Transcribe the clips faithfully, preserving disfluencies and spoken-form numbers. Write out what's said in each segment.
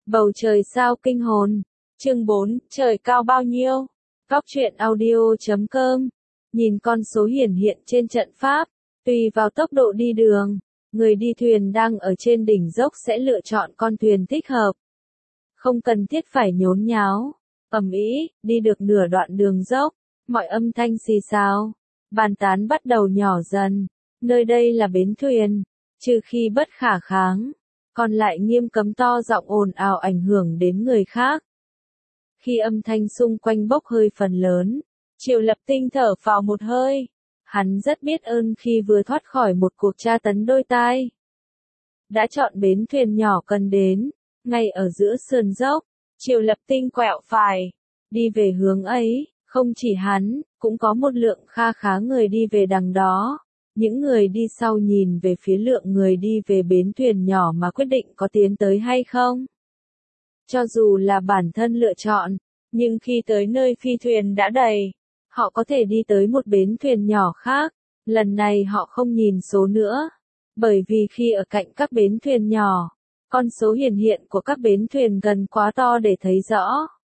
Bầu trời sao kinh hồn. Chương bốn, trời cao bao nhiêu? Góc truyện audio chấm com. Nhìn con số hiển hiện trên trận pháp, tùy vào tốc độ đi đường, người đi thuyền đang ở trên đỉnh dốc sẽ lựa chọn con thuyền thích hợp. Không cần thiết phải nhốn nháo, ầm ĩ, đi được nửa đoạn đường dốc, mọi âm thanh xì xào, bàn tán bắt đầu nhỏ dần. Nơi đây là bến thuyền, trừ khi bất khả kháng, còn lại nghiêm cấm to giọng ồn ào ảnh hưởng đến người khác. Khi âm thanh xung quanh bốc hơi phần lớn, Triệu Lập Tinh thở phào một hơi. Hắn rất biết ơn khi vừa thoát khỏi một cuộc tra tấn đôi tai. Đã chọn bến thuyền nhỏ cần đến, ngay ở giữa sườn dốc, Triệu Lập Tinh quẹo phải, đi về hướng ấy. Không chỉ hắn, cũng có một lượng kha khá người đi về đằng đó. Những người đi sau nhìn về phía lượng người đi về bến thuyền nhỏ mà quyết định có tiến tới hay không. Cho dù là bản thân lựa chọn, nhưng khi tới nơi phi thuyền đã đầy, họ có thể đi tới một bến thuyền nhỏ khác. Lần này họ không nhìn số nữa, bởi vì khi ở cạnh các bến thuyền nhỏ, con số hiển hiện của các bến thuyền gần quá to để thấy rõ.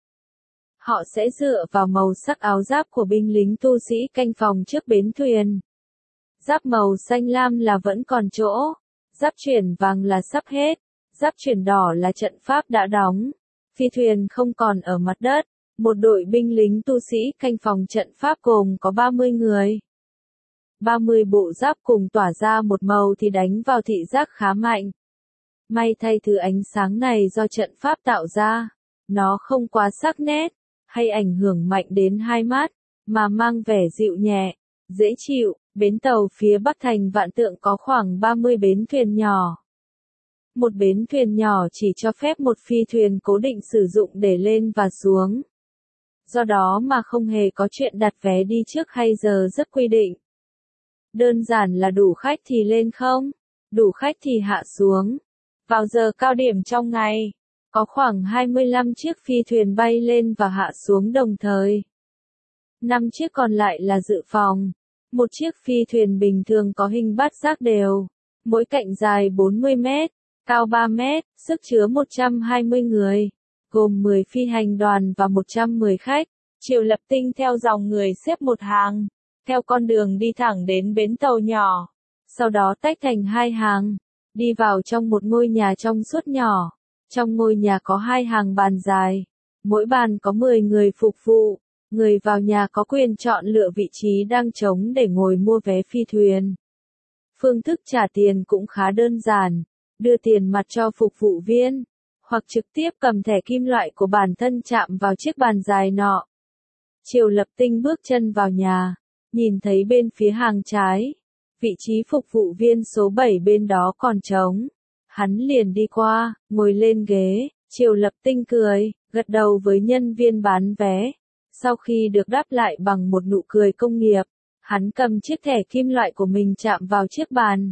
Họ sẽ dựa vào màu sắc áo giáp của binh lính tu sĩ canh phòng trước bến thuyền. Giáp màu xanh lam là vẫn còn chỗ, giáp chuyển vàng là sắp hết, giáp chuyển đỏ là trận pháp đã đóng. Phi thuyền không còn ở mặt đất, một đội binh lính tu sĩ canh phòng trận pháp gồm có ba mươi người. ba mươi bộ giáp cùng tỏa ra một màu thì đánh vào thị giác khá mạnh. May thay thứ ánh sáng này do trận pháp tạo ra, nó không quá sắc nét, hay ảnh hưởng mạnh đến hai mắt, mà mang vẻ dịu nhẹ, dễ chịu. Bến tàu phía Bắc thành Vạn Tượng có khoảng ba mươi bến thuyền nhỏ. Một bến thuyền nhỏ chỉ cho phép một phi thuyền cố định sử dụng để lên và xuống. Do đó mà không hề có chuyện đặt vé đi trước hay giờ giấc quy định. Đơn giản là đủ khách thì lên không, đủ khách thì hạ xuống. Vào giờ cao điểm trong ngày, có khoảng hai mươi lăm chiếc phi thuyền bay lên và hạ xuống đồng thời. năm chiếc còn lại là dự phòng. Một chiếc phi thuyền bình thường có hình bát giác đều, mỗi cạnh dài bốn mươi mét, cao ba mét, sức chứa một trăm hai mươi người, gồm mười phi hành đoàn và một trăm mười khách. Triệu Lập Tinh theo dòng người xếp một hàng, theo con đường đi thẳng đến bến tàu nhỏ, sau đó tách thành hai hàng, đi vào trong một ngôi nhà trong suốt nhỏ. Trong ngôi nhà có hai hàng bàn dài, mỗi bàn có mười người phục vụ. Người vào nhà có quyền chọn lựa vị trí đang trống để ngồi mua vé phi thuyền. Phương thức trả tiền cũng khá đơn giản, đưa tiền mặt cho phục vụ viên, hoặc trực tiếp cầm thẻ kim loại của bản thân chạm vào chiếc bàn dài nọ. Triệu Lập Tinh bước chân vào nhà, nhìn thấy bên phía hàng trái, vị trí phục vụ viên số bảy bên đó còn trống. Hắn liền đi qua, ngồi lên ghế. Triệu Lập Tinh cười, gật đầu với nhân viên bán vé. Sau khi được đáp lại bằng một nụ cười công nghiệp, hắn cầm chiếc thẻ kim loại của mình chạm vào chiếc bàn.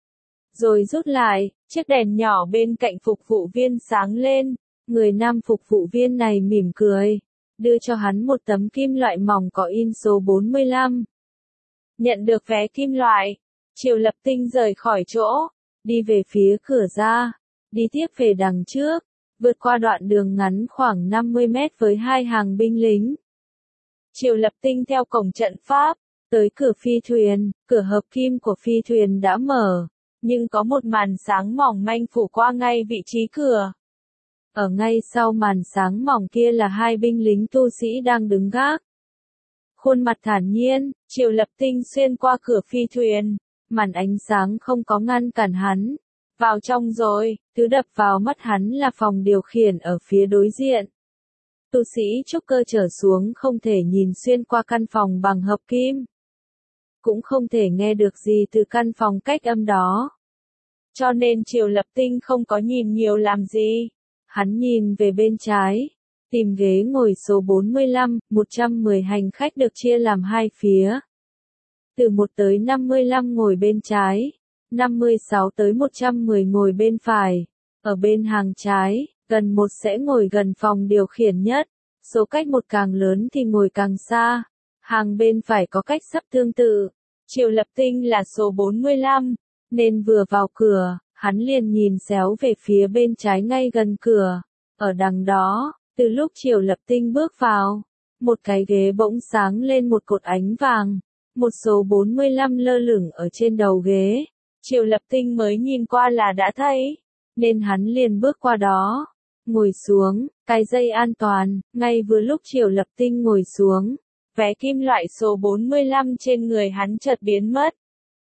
Rồi rút lại, chiếc đèn nhỏ bên cạnh phục vụ viên sáng lên. Người nam phục vụ viên này mỉm cười, đưa cho hắn một tấm kim loại mỏng có in số bốn mươi lăm. Nhận được vé kim loại, Triệu Lập Tinh rời khỏi chỗ, đi về phía cửa ra, đi tiếp về đằng trước, vượt qua đoạn đường ngắn khoảng năm mươi mét với hai hàng binh lính. Triệu Lập Tinh theo cổng trận pháp, tới cửa phi thuyền. Cửa hợp kim của phi thuyền đã mở, nhưng có một màn sáng mỏng manh phủ qua ngay vị trí cửa. Ở ngay sau màn sáng mỏng kia là hai binh lính tu sĩ đang đứng gác. Khuôn mặt thản nhiên, Triệu Lập Tinh xuyên qua cửa phi thuyền, màn ánh sáng không có ngăn cản hắn. Vào trong rồi, thứ đập vào mắt hắn là phòng điều khiển ở phía đối diện. Tu sĩ trúc cơ trở xuống không thể nhìn xuyên qua căn phòng bằng hợp kim, cũng không thể nghe được gì từ căn phòng cách âm đó. Cho nên Triệu Lập Tinh không có nhìn nhiều làm gì. Hắn nhìn về bên trái, tìm ghế ngồi số bốn mươi lăm, một trăm mười hành khách được chia làm hai phía. Từ một tới năm mươi lăm ngồi bên trái, năm mươi sáu tới một trăm mười ngồi bên phải. Ở bên hàng trái, gần một sẽ ngồi gần phòng điều khiển nhất, số cách một càng lớn thì ngồi càng xa. Hàng bên phải có cách sắp tương tự. Triệu Lập Tinh là số bốn mươi lăm, nên vừa vào cửa, hắn liền nhìn xéo về phía bên trái ngay gần cửa. Ở đằng đó, từ lúc Triều Lập Tinh bước vào, một cái ghế bỗng sáng lên một cột ánh vàng, một số bốn mươi lăm lơ lửng ở trên đầu ghế. Triều Lập Tinh mới nhìn qua là đã thấy, nên hắn liền bước qua đó, ngồi xuống, cài dây an toàn. Ngay vừa lúc Triều Lập Tinh ngồi xuống, vé kim loại số bốn mươi lăm trên người hắn chợt biến mất.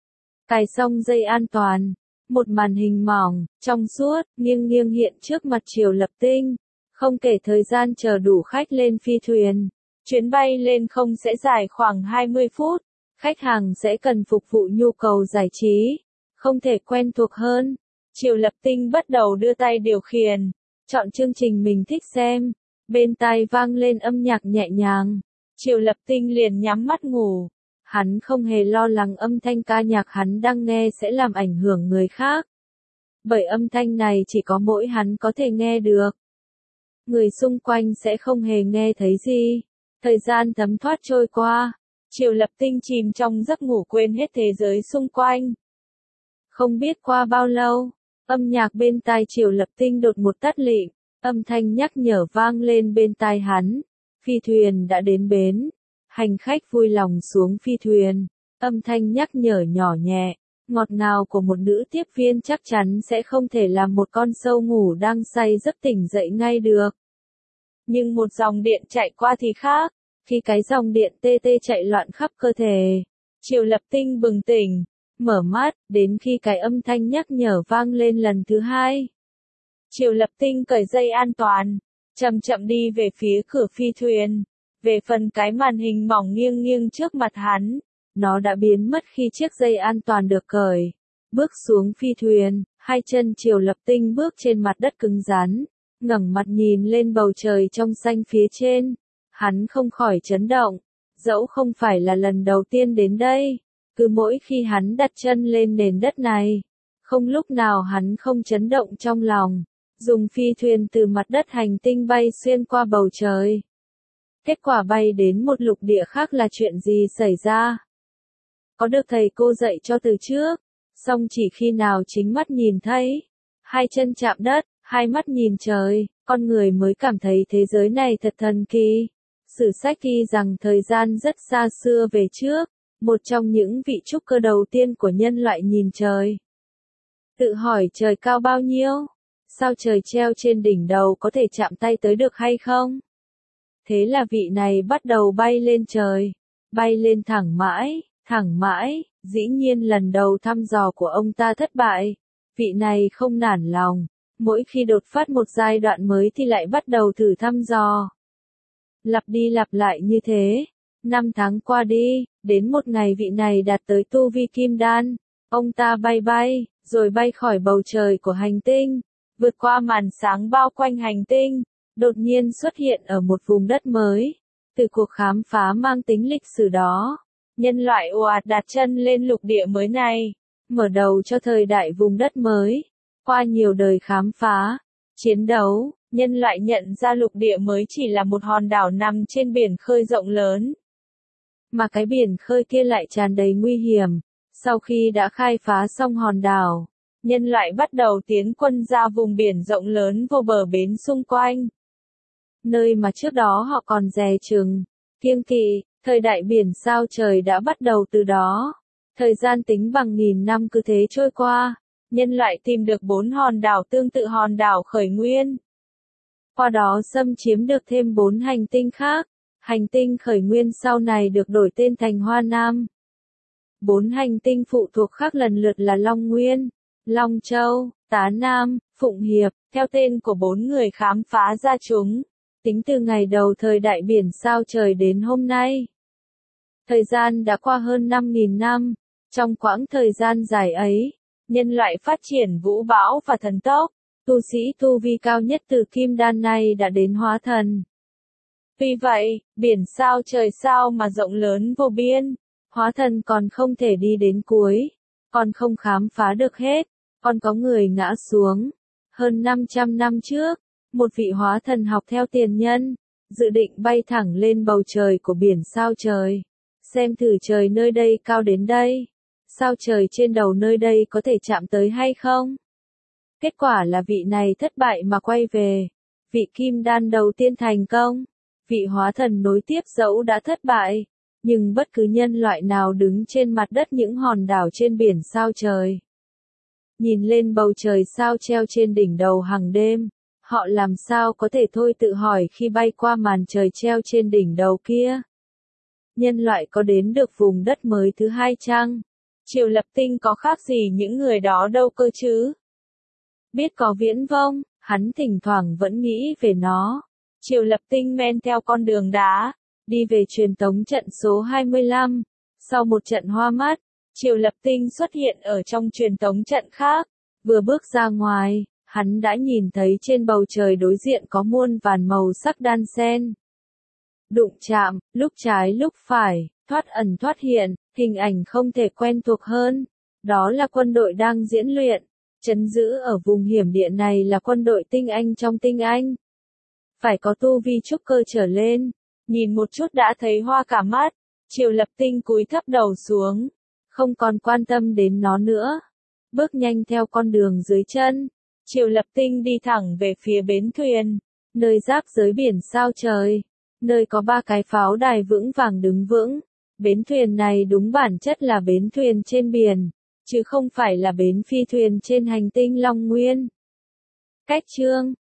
Cài xong dây an toàn, một màn hình mỏng, trong suốt, nghiêng nghiêng hiện trước mặt Triều Lập Tinh. Không kể thời gian chờ đủ khách lên phi thuyền, chuyến bay lên không sẽ dài khoảng hai mươi phút, khách hàng sẽ cần phục vụ nhu cầu giải trí, không thể quen thuộc hơn. Triều Lập Tinh bắt đầu đưa tay điều khiển, chọn chương trình mình thích xem, bên tai vang lên âm nhạc nhẹ nhàng. Triều Lập Tinh liền nhắm mắt ngủ, hắn không hề lo lắng âm thanh ca nhạc hắn đang nghe sẽ làm ảnh hưởng người khác. Bởi âm thanh này chỉ có mỗi hắn có thể nghe được. Người xung quanh sẽ không hề nghe thấy gì. Thời gian thấm thoát trôi qua, Triều Lập Tinh chìm trong giấc ngủ quên hết thế giới xung quanh. Không biết qua bao lâu, âm nhạc bên tai Triều Lập Tinh đột một tắt lịm, âm thanh nhắc nhở vang lên bên tai hắn. Phi thuyền đã đến bến. Hành khách vui lòng xuống phi thuyền. Âm thanh nhắc nhở nhỏ nhẹ, ngọt ngào của một nữ tiếp viên chắc chắn sẽ không thể làm một con sâu ngủ đang say giấc tỉnh dậy ngay được. Nhưng một dòng điện chạy qua thì khác. Khi cái dòng điện tê tê chạy loạn khắp cơ thể, Triều Lập Tinh bừng tỉnh, mở mắt, đến khi cái âm thanh nhắc nhở vang lên lần thứ hai. Triều Lập Tinh cởi dây an toàn, chậm chậm đi về phía cửa phi thuyền. Về phần cái màn hình mỏng nghiêng nghiêng trước mặt hắn, nó đã biến mất khi chiếc dây an toàn được cởi. Bước xuống phi thuyền, hai chân Triều Lập Tinh bước trên mặt đất cứng rắn, ngẩng mặt nhìn lên bầu trời trong xanh phía trên. Hắn không khỏi chấn động, dẫu không phải là lần đầu tiên đến đây, cứ mỗi khi hắn đặt chân lên nền đất này, không lúc nào hắn không chấn động trong lòng, dùng phi thuyền từ mặt đất hành tinh bay xuyên qua bầu trời. Kết quả bay đến một lục địa khác là chuyện gì xảy ra? Có được thầy cô dạy cho từ trước, song chỉ khi nào chính mắt nhìn thấy, hai chân chạm đất, hai mắt nhìn trời, con người mới cảm thấy thế giới này thật thần kỳ. Sử sách ghi rằng thời gian rất xa xưa về trước, một trong những vị trúc cơ đầu tiên của nhân loại nhìn trời. Tự hỏi trời cao bao nhiêu? Sao trời treo trên đỉnh đầu có thể chạm tay tới được hay không? Thế là vị này bắt đầu bay lên trời, bay lên thẳng mãi, thẳng mãi, dĩ nhiên lần đầu thăm dò của ông ta thất bại. Vị này không nản lòng, mỗi khi đột phát một giai đoạn mới thì lại bắt đầu thử thăm dò. Lặp đi lặp lại như thế, năm tháng qua đi, đến một ngày vị này đạt tới tu vi kim đan, ông ta bay bay, rồi bay khỏi bầu trời của hành tinh, vượt qua màn sáng bao quanh hành tinh, đột nhiên xuất hiện ở một vùng đất mới. Từ cuộc khám phá mang tính lịch sử đó, nhân loại ồ ạt đặt chân lên lục địa mới này, mở đầu cho thời đại vùng đất mới. Qua nhiều đời khám phá, chiến đấu, nhân loại nhận ra lục địa mới chỉ là một hòn đảo nằm trên biển khơi rộng lớn. Mà cái biển khơi kia lại tràn đầy nguy hiểm. Sau khi đã khai phá xong hòn đảo, nhân loại bắt đầu tiến quân ra vùng biển rộng lớn vô bờ bến xung quanh. Nơi mà trước đó họ còn dè chừng, kiêng kỵ, thời đại biển sao trời đã bắt đầu từ đó. Thời gian tính bằng nghìn năm cứ thế trôi qua, nhân loại tìm được bốn hòn đảo tương tự hòn đảo Khởi Nguyên. Qua đó xâm chiếm được thêm bốn hành tinh khác. Hành tinh Khởi Nguyên sau này được đổi tên thành Hoa Nam. Bốn hành tinh phụ thuộc khác lần lượt là Long Nguyên, Long Châu, Tá Nam, Phụng Hiệp, theo tên của bốn người khám phá ra chúng, tính từ ngày đầu thời đại biển sao trời đến hôm nay. Thời gian đã qua hơn năm nghìn năm, trong quãng thời gian dài ấy, nhân loại phát triển vũ bão và thần tốc, tu sĩ tu vi cao nhất từ kim đan này đã đến hóa thần. Vì vậy, biển sao trời sao mà rộng lớn vô biên, hóa thần còn không thể đi đến cuối, còn không khám phá được hết, còn có người ngã xuống. Hơn năm trăm năm trước, một vị hóa thần học theo tiền nhân, dự định bay thẳng lên bầu trời của biển sao trời, xem thử trời nơi đây cao đến đây, sao trời trên đầu nơi đây có thể chạm tới hay không. Kết quả là vị này thất bại mà quay về, vị kim đan đầu tiên thành công, vị hóa thần nối tiếp dẫu đã thất bại, nhưng bất cứ nhân loại nào đứng trên mặt đất những hòn đảo trên biển sao trời. Nhìn lên bầu trời sao treo trên đỉnh đầu hàng đêm, họ làm sao có thể thôi tự hỏi khi bay qua màn trời treo trên đỉnh đầu kia. Nhân loại có đến được vùng đất mới thứ hai chăng? Triều Lập Tinh có khác gì những người đó đâu cơ chứ? Biết có viễn vông, hắn thỉnh thoảng vẫn nghĩ về nó. Triều Lập Tinh men theo con đường đá, đi về truyền tống trận số hai mươi lăm. Sau một trận hoa mắt, Triều Lập Tinh xuất hiện ở trong truyền tống trận khác. Vừa bước ra ngoài, hắn đã nhìn thấy trên bầu trời đối diện có muôn vàn màu sắc đan xen. Đụng chạm, lúc trái lúc phải, thoát ẩn thoát hiện, hình ảnh không thể quen thuộc hơn. Đó là quân đội đang diễn luyện. Trấn giữ ở vùng hiểm địa này là quân đội tinh anh trong tinh anh. Phải có tu vi trúc cơ trở lên. Nhìn một chút đã thấy hoa cả mắt. Triều Lập Tinh cúi thấp đầu xuống. Không còn quan tâm đến nó nữa. Bước nhanh theo con đường dưới chân. Triều Lập Tinh đi thẳng về phía bến thuyền. Nơi giáp giới biển sao trời. Nơi có ba cái pháo đài vững vàng đứng vững. Bến thuyền này đúng bản chất là bến thuyền trên biển, chứ không phải là bến phi thuyền trên hành tinh Long Nguyên. Cách chương